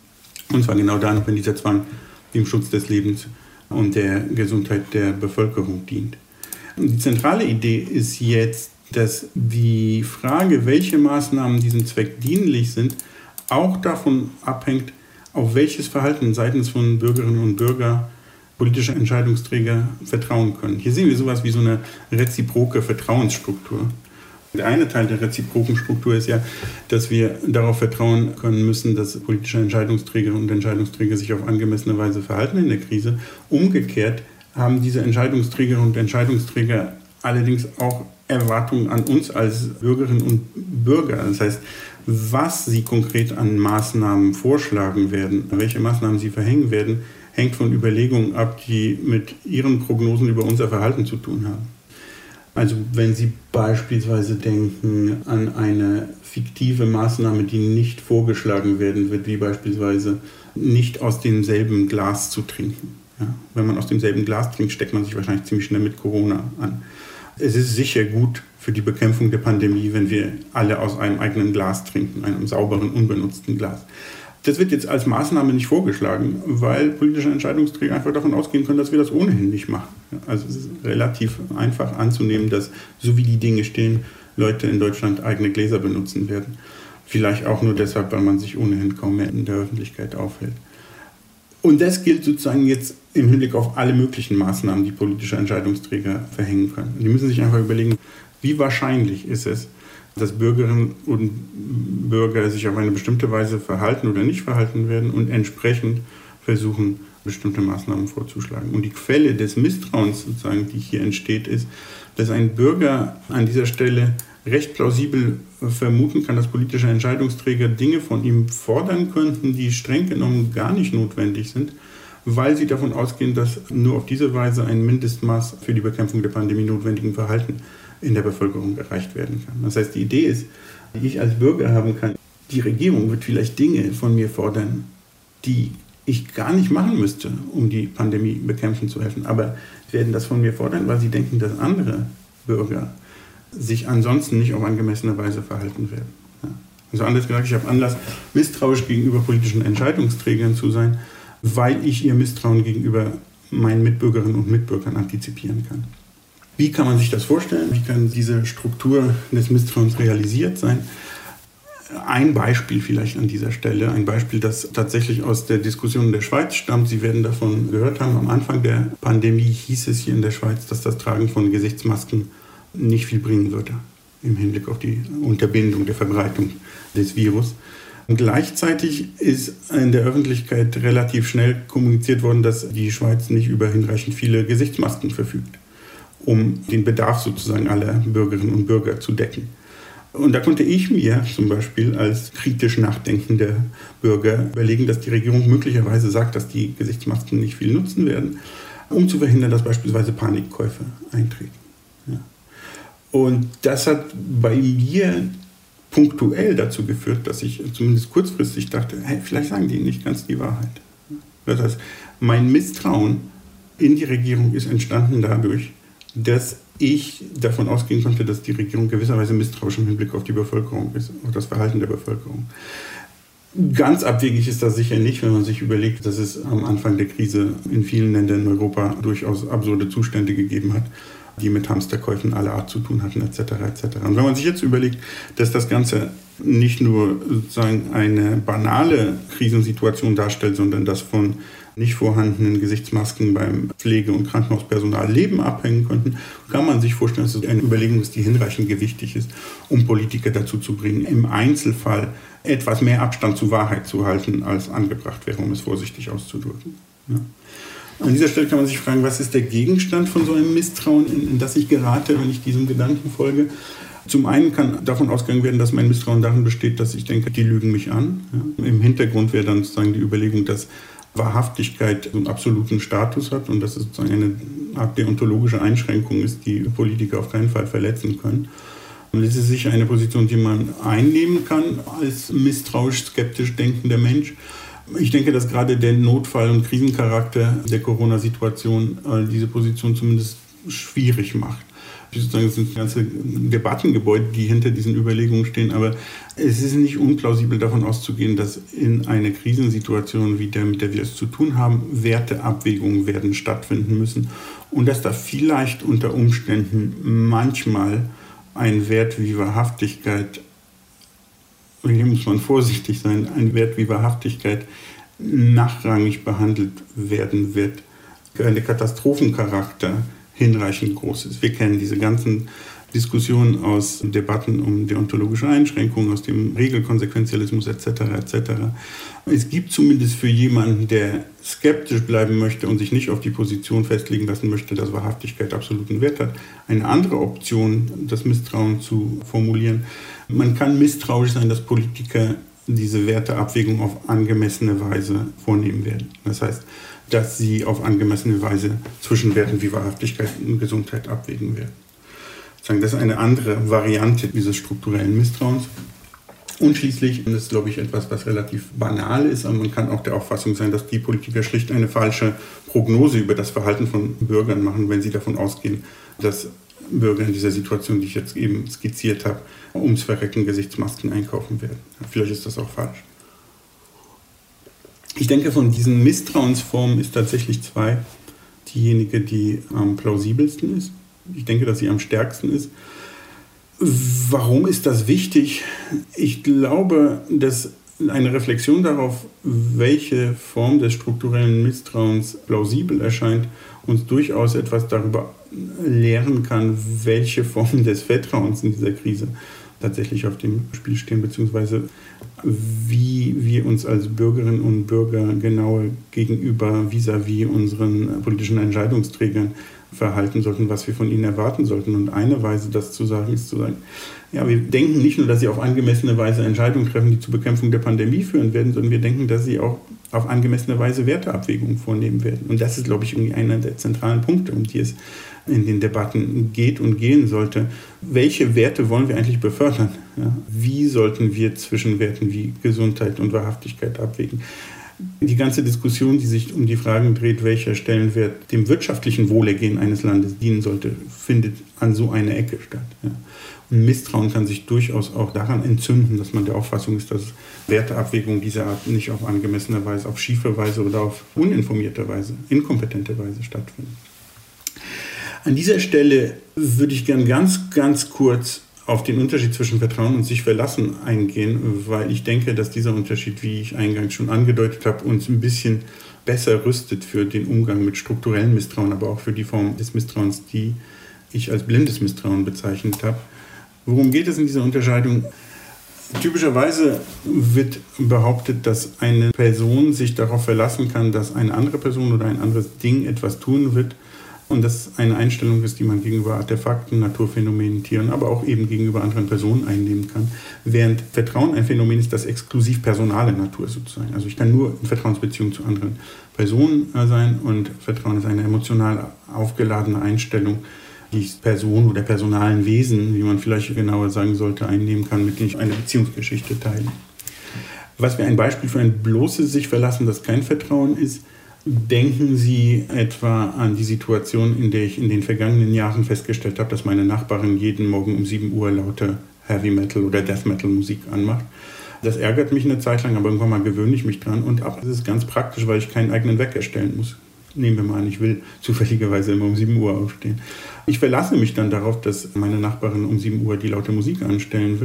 Und zwar genau dann, wenn dieser Zwang dem Schutz des Lebens und der Gesundheit der Bevölkerung dient. Und die zentrale Idee ist jetzt, dass die Frage, welche Maßnahmen diesem Zweck dienlich sind, auch davon abhängt, auf welches Verhalten seitens von Bürgerinnen und Bürgern politische Entscheidungsträger vertrauen können. Hier sehen wir sowas wie so eine reziproke Vertrauensstruktur. Der eine Teil der reziproken Struktur ist ja, dass wir darauf vertrauen können müssen, dass politische Entscheidungsträgerinnen und Entscheidungsträger sich auf angemessene Weise verhalten in der Krise. Umgekehrt haben diese Entscheidungsträgerinnen und Entscheidungsträger allerdings auch Erwartungen an uns als Bürgerinnen und Bürger. Das heißt, was sie konkret an Maßnahmen vorschlagen werden, welche Maßnahmen sie verhängen werden, hängt von Überlegungen ab, die mit ihren Prognosen über unser Verhalten zu tun haben. Also wenn Sie beispielsweise denken an eine fiktive Maßnahme, die nicht vorgeschlagen werden wird, wie beispielsweise nicht aus demselben Glas zu trinken. Ja? Wenn man aus demselben Glas trinkt, steckt man sich wahrscheinlich ziemlich schnell mit Corona an. Es ist sicher gut für die Bekämpfung der Pandemie, wenn wir alle aus einem eigenen Glas trinken, einem sauberen, unbenutzten Glas. Das wird jetzt als Maßnahme nicht vorgeschlagen, weil politische Entscheidungsträger einfach davon ausgehen können, dass wir das ohnehin nicht machen. Also es ist relativ einfach anzunehmen, dass, so wie die Dinge stehen, Leute in Deutschland eigene Gläser benutzen werden. Vielleicht auch nur deshalb, weil man sich ohnehin kaum mehr in der Öffentlichkeit aufhält. Und das gilt sozusagen jetzt im Hinblick auf alle möglichen Maßnahmen, die politische Entscheidungsträger verhängen können. Die müssen sich einfach überlegen, wie wahrscheinlich ist es, dass Bürgerinnen und Bürger sich auf eine bestimmte Weise verhalten oder nicht verhalten werden und entsprechend versuchen, bestimmte Maßnahmen vorzuschlagen. Und die Quelle des Misstrauens, sozusagen, die hier entsteht, ist, dass ein Bürger an dieser Stelle recht plausibel vermuten kann, dass politische Entscheidungsträger Dinge von ihm fordern könnten, die streng genommen gar nicht notwendig sind, weil sie davon ausgehen, dass nur auf diese Weise ein Mindestmaß für die Bekämpfung der Pandemie notwendigen Verhalten in der Bevölkerung erreicht werden kann. Das heißt, die Idee ist, die ich als Bürger haben kann, die Regierung wird vielleicht Dinge von mir fordern, die ich gar nicht machen müsste, um die Pandemie bekämpfen zu helfen. Aber sie werden das von mir fordern, weil sie denken, dass andere Bürger sich ansonsten nicht auf angemessene Weise verhalten werden. Ja. Also anders gesagt, ich habe Anlass, misstrauisch gegenüber politischen Entscheidungsträgern zu sein, weil ich ihr Misstrauen gegenüber meinen Mitbürgerinnen und Mitbürgern antizipieren kann. Wie kann man sich das vorstellen? Wie kann diese Struktur des Misstrauens realisiert sein? Ein Beispiel vielleicht an dieser Stelle, ein Beispiel, das tatsächlich aus der Diskussion in der Schweiz stammt. Sie werden davon gehört haben, am Anfang der Pandemie hieß es hier in der Schweiz, dass das Tragen von Gesichtsmasken nicht viel bringen würde. im Hinblick auf die Unterbindung der Verbreitung des Virus. Und gleichzeitig ist in der Öffentlichkeit relativ schnell kommuniziert worden, dass die Schweiz nicht über hinreichend viele Gesichtsmasken verfügt, um den Bedarf sozusagen aller Bürgerinnen und Bürger zu decken. Und da konnte ich mir zum Beispiel als kritisch nachdenkender Bürger überlegen, dass die Regierung möglicherweise sagt, dass die Gesichtsmasken nicht viel nutzen werden, um zu verhindern, dass beispielsweise Panikkäufe eintreten. Ja. Und das hat bei mir punktuell dazu geführt, dass ich zumindest kurzfristig dachte, hey, vielleicht sagen die nicht ganz die Wahrheit. Das heißt, mein Misstrauen in die Regierung ist entstanden dadurch, dass ich davon ausgehen konnte, dass die Regierung gewisserweise misstrauisch im Hinblick auf die Bevölkerung ist, auf das Verhalten der Bevölkerung. Ganz abwegig ist das sicher nicht, wenn man sich überlegt, dass es am Anfang der Krise in vielen Ländern in Europa durchaus absurde Zustände gegeben hat, die mit Hamsterkäufen aller Art zu tun hatten, etc. etc. Und wenn man sich jetzt überlegt, dass das Ganze nicht nur sozusagen eine banale Krisensituation darstellt, sondern dass von nicht vorhandenen Gesichtsmasken beim Pflege- und Krankenhauspersonal Leben abhängen könnten, kann man sich vorstellen, dass es eine Überlegung ist, die hinreichend gewichtig ist, um Politiker dazu zu bringen, im Einzelfall etwas mehr Abstand zur Wahrheit zu halten, als angebracht wäre, um es vorsichtig auszudrücken. Ja. An dieser Stelle kann man sich fragen, was ist der Gegenstand von so einem Misstrauen, in das ich gerate, wenn ich diesem Gedanken folge? Zum einen kann davon ausgegangen werden, dass mein Misstrauen darin besteht, dass ich denke, die lügen mich an. Ja. Im Hintergrund wäre dann sozusagen die Überlegung, dass Wahrhaftigkeit einen absoluten Status hat und dass es sozusagen eine Art deontologische Einschränkung ist, die Politiker auf keinen Fall verletzen können. Und das ist sicher eine Position, die man einnehmen kann als misstrauisch, skeptisch denkender Mensch. Ich denke, dass gerade der Notfall- und Krisencharakter der Corona-Situation diese Position zumindest schwierig macht. Sozusagen, es sind ganze Debattengebäude, die hinter diesen Überlegungen stehen, aber es ist nicht unplausibel davon auszugehen, dass in einer Krisensituation wie der, mit der wir es zu tun haben, Werteabwägungen werden stattfinden müssen und dass da vielleicht unter Umständen manchmal ein Wert wie Wahrhaftigkeit, und hier muss man vorsichtig sein, ein Wert wie Wahrhaftigkeit nachrangig behandelt werden wird, ein Katastrophencharakter hinreichend groß ist. Wir kennen diese ganzen Diskussionen aus Debatten um deontologische Einschränkungen, aus dem Regelkonsequenzialismus etc. etc. Es gibt zumindest für jemanden, der skeptisch bleiben möchte und sich nicht auf die Position festlegen lassen möchte, dass Wahrhaftigkeit absoluten Wert hat, eine andere Option, das Misstrauen zu formulieren. Man kann misstrauisch sein, dass Politiker diese Werteabwägung auf angemessene Weise vornehmen werden. Das heißt, dass sie auf angemessene Weise zwischen Werten wie Wahrhaftigkeit und Gesundheit abwägen werden. Das ist eine andere Variante dieses strukturellen Misstrauens. Und schließlich, und das ist, glaube ich, etwas, was relativ banal ist, aber man kann auch der Auffassung sein, dass die Politiker schlicht eine falsche Prognose über das Verhalten von Bürgern machen, wenn sie davon ausgehen, dass Bürger in dieser Situation, die ich jetzt eben skizziert habe, ums Verrecken Gesichtsmasken einkaufen werden. Vielleicht ist das auch falsch. Ich denke, von diesen Misstrauensformen ist tatsächlich zwei diejenige, die am plausibelsten ist. Ich denke, dass sie am stärksten ist. Warum ist das wichtig? Ich glaube, dass eine Reflexion darauf, welche Form des strukturellen Misstrauens plausibel erscheint, uns durchaus etwas darüber lehren kann, welche Formen des Vertrauens in dieser Krise tatsächlich auf dem Spiel stehen, beziehungsweise wie wir uns als Bürgerinnen und Bürger genau gegenüber vis-à-vis unseren politischen Entscheidungsträgern verhalten sollten, was wir von ihnen erwarten sollten. Und eine Weise, das zu sagen, ist zu sagen, ja, wir denken nicht nur, dass sie auf angemessene Weise Entscheidungen treffen, die zur Bekämpfung der Pandemie führen werden, sondern wir denken, dass sie auch auf angemessene Weise Werteabwägungen vornehmen werden. Und das ist, glaube ich, irgendwie einer der zentralen Punkte, um die es in den Debatten geht und gehen sollte. Welche Werte wollen wir eigentlich befördern? Ja? Wie sollten wir zwischen Werten wie Gesundheit und Wahrhaftigkeit abwägen? Die ganze Diskussion, die sich um die Fragen dreht, welcher Stellenwert dem wirtschaftlichen Wohlergehen eines Landes dienen sollte, findet an so einer Ecke statt. Ja. Und Misstrauen kann sich durchaus auch daran entzünden, dass man der Auffassung ist, dass Werteabwägungen dieser Art nicht auf angemessene Weise, auf schiefe Weise oder auf uninformierte Weise, inkompetente Weise stattfinden. An dieser Stelle würde ich gern ganz kurz auf den Unterschied zwischen Vertrauen und sich verlassen eingehen, weil ich denke, dass dieser Unterschied, wie ich eingangs schon angedeutet habe, uns ein bisschen besser rüstet für den Umgang mit strukturellem Misstrauen, aber auch für die Form des Misstrauens, die ich als blindes Misstrauen bezeichnet habe. Worum geht es in dieser Unterscheidung? Typischerweise wird behauptet, dass eine Person sich darauf verlassen kann, dass eine andere Person oder ein anderes Ding etwas tun wird. Und das eine Einstellung ist, die man gegenüber Artefakten, Naturphänomenen, Tieren, aber auch eben gegenüber anderen Personen einnehmen kann. Während Vertrauen ein Phänomen ist, das exklusiv personale Natur sozusagen. Also ich kann nur in Vertrauensbeziehung zu anderen Personen sein und Vertrauen ist eine emotional aufgeladene Einstellung, die ich Person oder personalen Wesen, wie man vielleicht genauer sagen sollte, einnehmen kann, mit denen ich eine Beziehungsgeschichte teile. Was wäre ein Beispiel für ein bloßes sich verlassen, das kein Vertrauen ist? Denken Sie etwa an die Situation, in der ich in den vergangenen Jahren festgestellt habe, dass meine Nachbarin jeden Morgen um 7 Uhr lauter Heavy Metal oder Death Metal Musik anmacht. Das ärgert mich eine Zeit lang, aber irgendwann mal gewöhne ich mich dran. Und das ist ganz praktisch, weil ich keinen eigenen Wecker stellen muss. Nehmen wir mal an, ich will zufälligerweise immer um 7 Uhr aufstehen. Ich verlasse mich dann darauf, dass meine Nachbarin um 7 Uhr die laute Musik anstellen wird.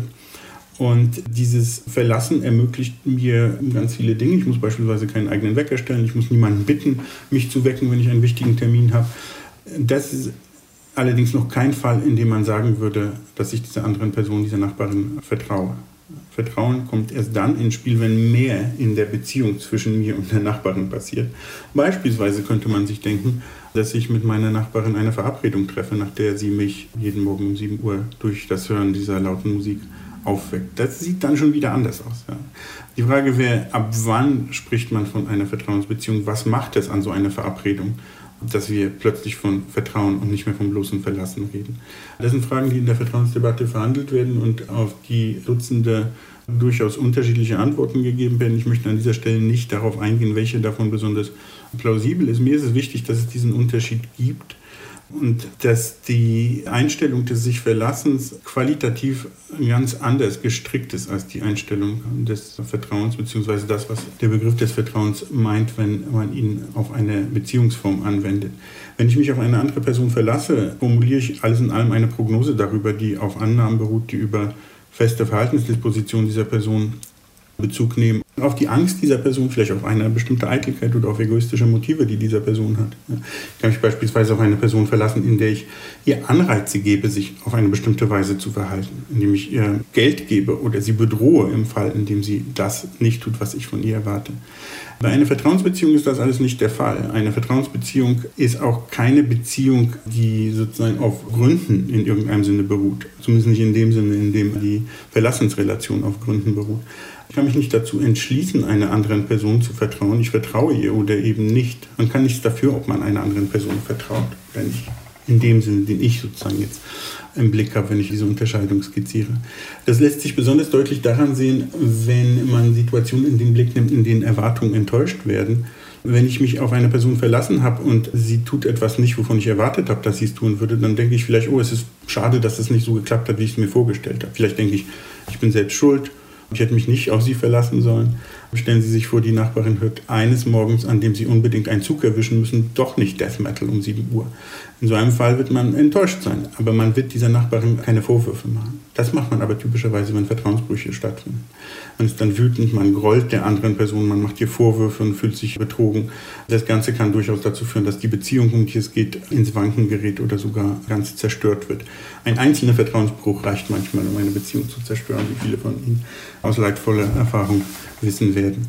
Und dieses Verlassen ermöglicht mir ganz viele Dinge. Ich muss beispielsweise keinen eigenen Wecker stellen. Ich muss niemanden bitten, mich zu wecken, wenn ich einen wichtigen Termin habe. Das ist allerdings noch kein Fall, in dem man sagen würde, dass ich dieser anderen Person, dieser Nachbarin vertraue. Vertrauen kommt erst dann ins Spiel, wenn mehr in der Beziehung zwischen mir und der Nachbarin passiert. Beispielsweise könnte man sich denken, dass ich mit meiner Nachbarin eine Verabredung treffe, nach der sie mich jeden Morgen um 7 Uhr durch das Hören dieser lauten Musik aufweckt. Das sieht dann schon wieder anders aus. Ja. Die Frage wäre, ab wann spricht man von einer Vertrauensbeziehung? Was macht es an so einer Verabredung, dass wir plötzlich von Vertrauen und nicht mehr vom bloßen Verlassen reden? Das sind Fragen, die in der Vertrauensdebatte verhandelt werden und auf die Dutzende durchaus unterschiedliche Antworten gegeben werden. Ich möchte an dieser Stelle nicht darauf eingehen, welche davon besonders plausibel ist. Mir ist es wichtig, dass es diesen Unterschied gibt und dass die Einstellung des Sich-Verlassens qualitativ ganz anders gestrickt ist als die Einstellung des Vertrauens, beziehungsweise das, was der Begriff des Vertrauens meint, wenn man ihn auf eine Beziehungsform anwendet. Wenn ich mich auf eine andere Person verlasse, formuliere ich alles in allem eine Prognose darüber, die auf Annahmen beruht, die über feste Verhaltensdispositionen dieser Person Bezug nehmen, auf die Angst dieser Person, vielleicht auf eine bestimmte Eitelkeit oder auf egoistische Motive, die dieser Person hat. Ich kann mich beispielsweise auf eine Person verlassen, in der ich ihr Anreize gebe, sich auf eine bestimmte Weise zu verhalten, indem ich ihr Geld gebe oder sie bedrohe im Fall, in dem sie das nicht tut, was ich von ihr erwarte. Bei einer Vertrauensbeziehung ist das alles nicht der Fall. Eine Vertrauensbeziehung ist auch keine Beziehung, die sozusagen auf Gründen in irgendeinem Sinne beruht. Zumindest nicht in dem Sinne, in dem die Verlassensrelation auf Gründen beruht. Ich kann mich nicht dazu entschließen, einer anderen Person zu vertrauen. Ich vertraue ihr oder eben nicht. Man kann nichts dafür, ob man einer anderen Person vertraut oder nicht. In dem Sinne, den ich sozusagen jetzt im Blick habe, wenn ich diese Unterscheidung skizziere. Das lässt sich besonders deutlich daran sehen, wenn man Situationen in den Blick nimmt, in denen Erwartungen enttäuscht werden. Wenn ich mich auf eine Person verlassen habe und sie tut etwas nicht, wovon ich erwartet habe, dass sie es tun würde, dann denke ich vielleicht, oh, es ist schade, dass es nicht so geklappt hat, wie ich es mir vorgestellt habe. Vielleicht denke ich, ich bin selbst schuld. Ich hätte mich nicht auf sie verlassen sollen. Stellen Sie sich vor, die Nachbarin hört eines Morgens, an dem Sie unbedingt einen Zug erwischen müssen, doch nicht Death Metal um 7 Uhr. In so einem Fall wird man enttäuscht sein, aber man wird dieser Nachbarin keine Vorwürfe machen. Das macht man aber typischerweise, wenn Vertrauensbrüche stattfinden. Man ist dann wütend, man grollt der anderen Person, man macht ihr Vorwürfe und fühlt sich betrogen. Das Ganze kann durchaus dazu führen, dass die Beziehung, um die es geht, ins Wanken gerät oder sogar ganz zerstört wird. Ein einzelner Vertrauensbruch reicht manchmal, um eine Beziehung zu zerstören, wie viele von Ihnen aus leidvoller Erfahrung wissen werden.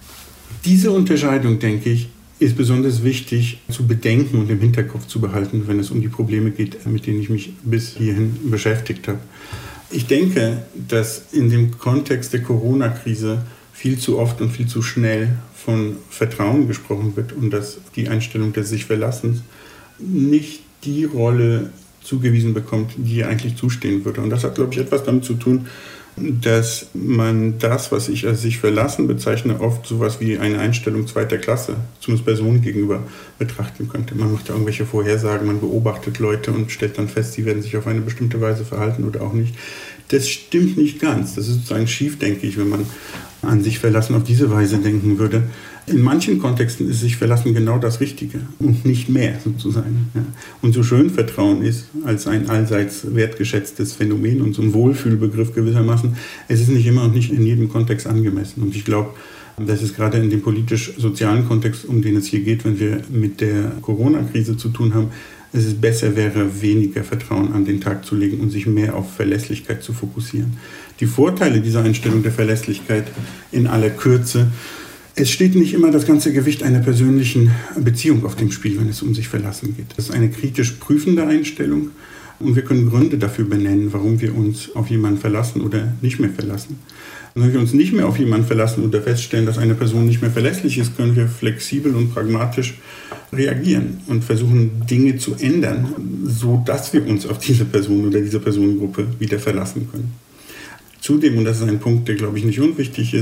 Diese Unterscheidung, denke ich, ist besonders wichtig zu bedenken und im Hinterkopf zu behalten, wenn es um die Probleme geht, mit denen ich mich bis hierhin beschäftigt habe. Ich denke, dass in dem Kontext der Corona-Krise viel zu oft und viel zu schnell von Vertrauen gesprochen wird und dass die Einstellung des Sich-Verlassens nicht die Rolle zugewiesen bekommt, die ihr eigentlich zustehen würde. Und das hat, glaube ich, etwas damit zu tun, dass man das, was ich als sich verlassen bezeichne, oft sowas wie eine Einstellung zweiter Klasse, zumindest Personen gegenüber, betrachten könnte. Man macht ja irgendwelche Vorhersagen, man beobachtet Leute und stellt dann fest, sie werden sich auf eine bestimmte Weise verhalten oder auch nicht. Das stimmt nicht ganz. Das ist sozusagen schief, denke ich, wenn man an sich verlassen auf diese Weise denken würde. In manchen Kontexten ist sich verlassen genau das Richtige und nicht mehr sozusagen. Ja. Und so schön Vertrauen ist, als ein allseits wertgeschätztes Phänomen und so ein Wohlfühlbegriff gewissermaßen, es ist nicht immer und nicht in jedem Kontext angemessen. Und ich glaube, Das ist gerade in dem politisch-sozialen Kontext, um den es hier geht, wenn wir mit der Corona-Krise zu tun haben, dass es besser wäre, weniger Vertrauen an den Tag zu legen und sich mehr auf Verlässlichkeit zu fokussieren. Die Vorteile dieser Einstellung der Verlässlichkeit in aller Kürze: Es steht nicht immer das ganze Gewicht einer persönlichen Beziehung auf dem Spiel, wenn es um sich verlassen geht. Das ist eine kritisch prüfende Einstellung und wir können Gründe dafür benennen, warum wir uns auf jemanden verlassen oder nicht mehr verlassen. Und wenn wir uns nicht mehr auf jemanden verlassen oder feststellen, dass eine Person nicht mehr verlässlich ist, können wir flexibel und pragmatisch reagieren und versuchen, Dinge zu ändern, sodass wir uns auf diese Person oder diese Personengruppe wieder verlassen können. Zudem, und das ist ein Punkt, der, glaube ich, nicht unwichtig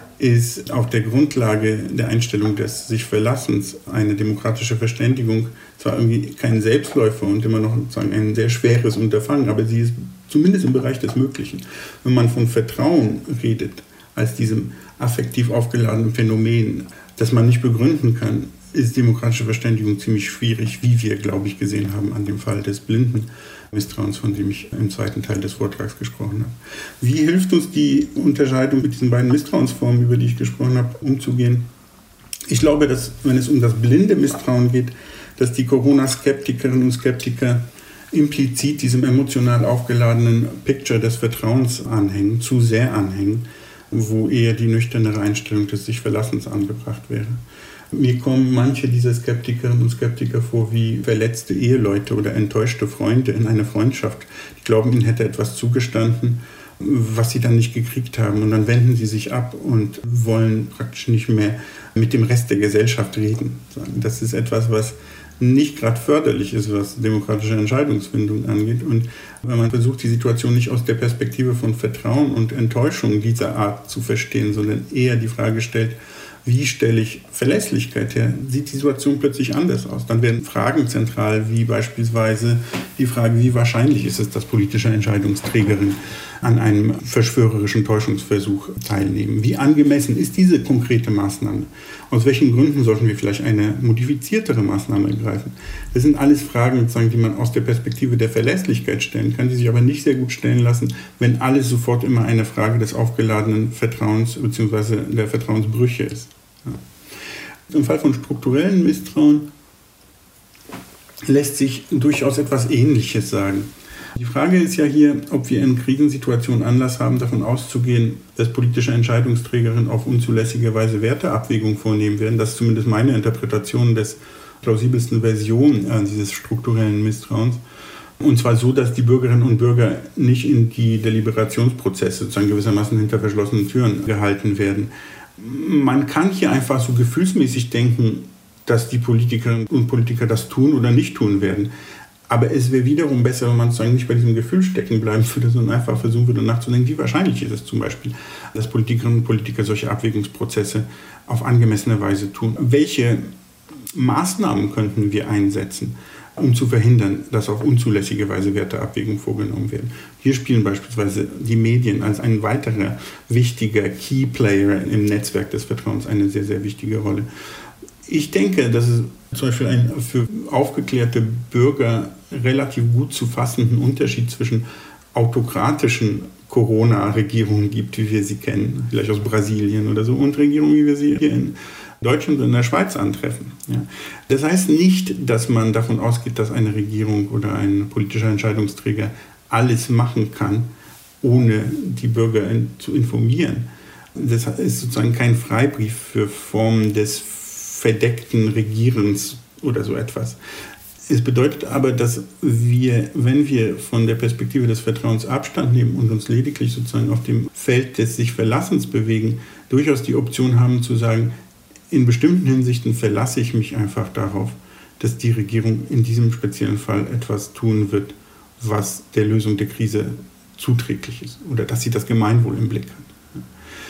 ist auf der Grundlage der Einstellung des Sich-Verlassens eine demokratische Verständigung zwar irgendwie kein Selbstläufer und immer noch sozusagen ein sehr schweres Unterfangen, aber sie ist zumindest im Bereich des Möglichen. Wenn man von Vertrauen redet, als diesem affektiv aufgeladenen Phänomen, das man nicht begründen kann, ist demokratische Verständigung ziemlich schwierig, wie wir, glaube ich, gesehen haben an dem Fall des blinden Misstrauens, von dem ich im zweiten Teil des Vortrags gesprochen habe. Wie hilft uns die Unterscheidung mit diesen beiden Misstrauensformen, über die ich gesprochen habe, umzugehen? Ich glaube, dass, wenn es um das blinde Misstrauen geht, dass die Corona-Skeptikerinnen und Skeptiker implizit diesem emotional aufgeladenen Picture des Vertrauens anhängen, zu sehr anhängen, wo eher die nüchternere Einstellung des Sich-Verlassens angebracht wäre. Mir kommen manche dieser Skeptikerinnen und Skeptiker vor wie verletzte Eheleute oder enttäuschte Freunde in einer Freundschaft. Die glauben, ihnen hätte etwas zugestanden, was sie dann nicht gekriegt haben. Und dann wenden sie sich ab und wollen praktisch nicht mehr mit dem Rest der Gesellschaft reden. Das ist etwas, was nicht gerade förderlich ist, was demokratische Entscheidungsfindung angeht. Und wenn man versucht, die Situation nicht aus der Perspektive von Vertrauen und Enttäuschung dieser Art zu verstehen, sondern eher die Frage stellt, wie stelle ich Verlässlichkeit her, sieht die Situation plötzlich anders aus. Dann werden Fragen zentral, wie beispielsweise die Frage, wie wahrscheinlich ist es, dass politische Entscheidungsträgerinnen an einem verschwörerischen Täuschungsversuch teilnehmen. Wie angemessen ist diese konkrete Maßnahme? Aus welchen Gründen sollten wir vielleicht eine modifiziertere Maßnahme ergreifen? Das sind alles Fragen, sozusagen, die man aus der Perspektive der Verlässlichkeit stellen kann, die sich aber nicht sehr gut stellen lassen, wenn alles sofort immer eine Frage des aufgeladenen Vertrauens bzw. der Vertrauensbrüche ist. Ja. Im Fall von strukturellem Misstrauen lässt sich durchaus etwas Ähnliches sagen. Die Frage ist ja hier, ob wir in Krisensituationen Anlass haben, davon auszugehen, dass politische Entscheidungsträgerinnen auf unzulässige Weise Werteabwägungen vornehmen werden. Das ist zumindest meine Interpretation des plausibelsten Version dieses strukturellen Misstrauens. Und zwar so, dass die Bürgerinnen und Bürger nicht in die Deliberationsprozesse sozusagen gewissermaßen hinter verschlossenen Türen gehalten werden. Man kann hier einfach so gefühlsmäßig denken, dass die Politikerinnen und Politiker das tun oder nicht tun werden. Aber es wäre wiederum besser, wenn man sozusagen nicht bei diesem Gefühl stecken bleiben würde, sondern einfach versuchen würde nachzudenken, wie wahrscheinlich ist es zum Beispiel, dass Politikerinnen und Politiker solche Abwägungsprozesse auf angemessene Weise tun. Welche Maßnahmen könnten wir einsetzen, um zu verhindern, dass auf unzulässige Weise Werteabwägungen vorgenommen werden? Hier spielen beispielsweise die Medien als ein weiterer wichtiger Key-Player im Netzwerk des Vertrauens eine sehr, sehr wichtige Rolle. Ich denke, dass es zum Beispiel einen für aufgeklärte Bürger relativ gut zu fassenden Unterschied zwischen autokratischen Corona-Regierungen gibt, wie wir sie kennen, vielleicht aus Brasilien oder so, und Regierungen, wie wir sie hier in Deutschland und in der Schweiz antreffen. Ja. Das heißt nicht, dass man davon ausgeht, dass eine Regierung oder ein politischer Entscheidungsträger alles machen kann, ohne die Bürger zu informieren. Das ist sozusagen kein Freibrief für Formen des verdeckten Regierens oder so etwas. Es bedeutet aber, dass wir, wenn wir von der Perspektive des Vertrauens Abstand nehmen und uns lediglich sozusagen auf dem Feld des Sich-Verlassens bewegen, durchaus die Option haben zu sagen, in bestimmten Hinsichten verlasse ich mich einfach darauf, dass die Regierung in diesem speziellen Fall etwas tun wird, was der Lösung der Krise zuträglich ist oder dass sie das Gemeinwohl im Blick hat.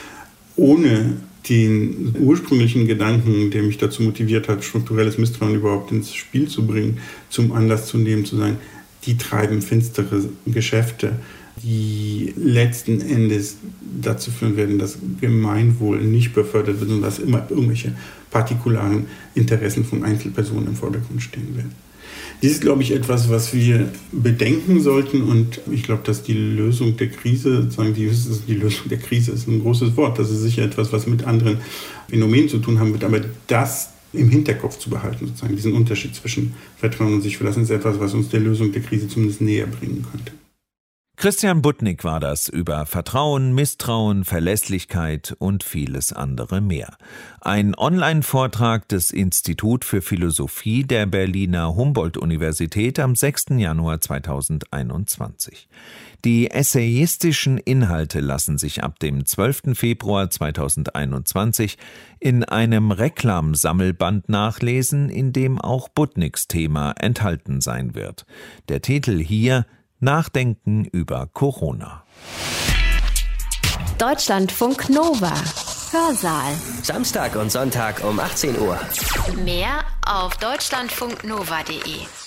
Ohne den ursprünglichen Gedanken, der mich dazu motiviert hat, strukturelles Misstrauen überhaupt ins Spiel zu bringen, zum Anlass zu nehmen, zu sagen, die treiben finstere Geschäfte, die letzten Endes dazu führen werden, dass Gemeinwohl nicht befördert wird, sondern dass immer irgendwelche partikularen Interessen von Einzelpersonen im Vordergrund stehen werden. Dies ist, glaube ich, etwas, was wir bedenken sollten, und ich glaube, dass die Lösung der Krise, die Lösung der Krise ist ein großes Wort, das ist sicher etwas, was mit anderen Phänomen zu tun haben wird, aber das im Hinterkopf zu behalten, sozusagen diesen Unterschied zwischen Vertrauen und sich verlassen, ist etwas, was uns der Lösung der Krise zumindest näher bringen könnte. Christian Budnick war das über Vertrauen, Misstrauen, Verlässlichkeit und vieles andere mehr. Ein Online-Vortrag des Institut für Philosophie der Berliner Humboldt-Universität am 6. Januar 2021. Die essayistischen Inhalte lassen sich ab dem 12. Februar 2021 in einem Reklamsammelband nachlesen, in dem auch Budnicks Thema enthalten sein wird. Der Titel hier: Nachdenken über Corona. Deutschlandfunk Nova. Hörsaal. Samstag und Sonntag um 18 Uhr. Mehr auf deutschlandfunknova.de.